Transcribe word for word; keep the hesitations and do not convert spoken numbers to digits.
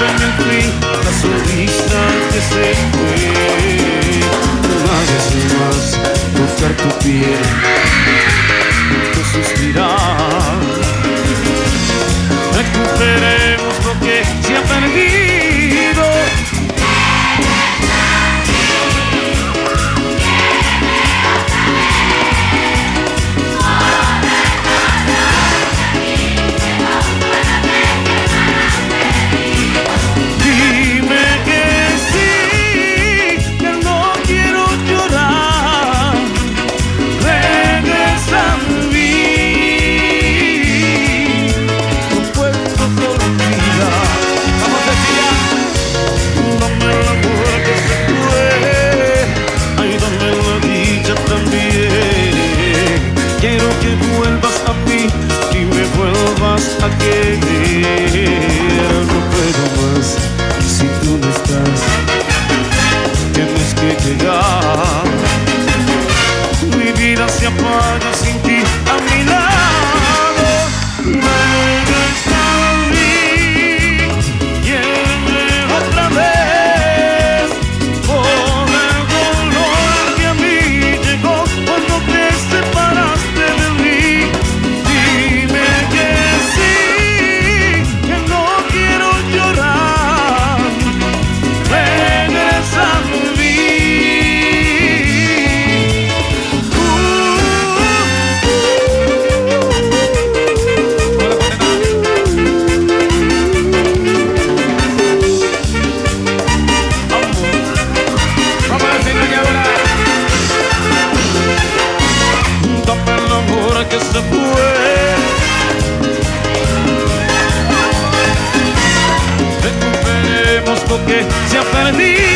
Dame al fin la sonrisa que se fue. Una vez más tocar tu piel, tu suspirar. Recuperemos lo que se ha perdido. A querer, no puedo más si tú no estás. Tienes que llegar. Mi vida se apaga sin ti a mi lado. Regresa a mí, quiéreme otra vez. Por el dolor que a mí llegó cuando te separaste de mí. Dime que que se fue. Recuperemos lo que se ha perdido.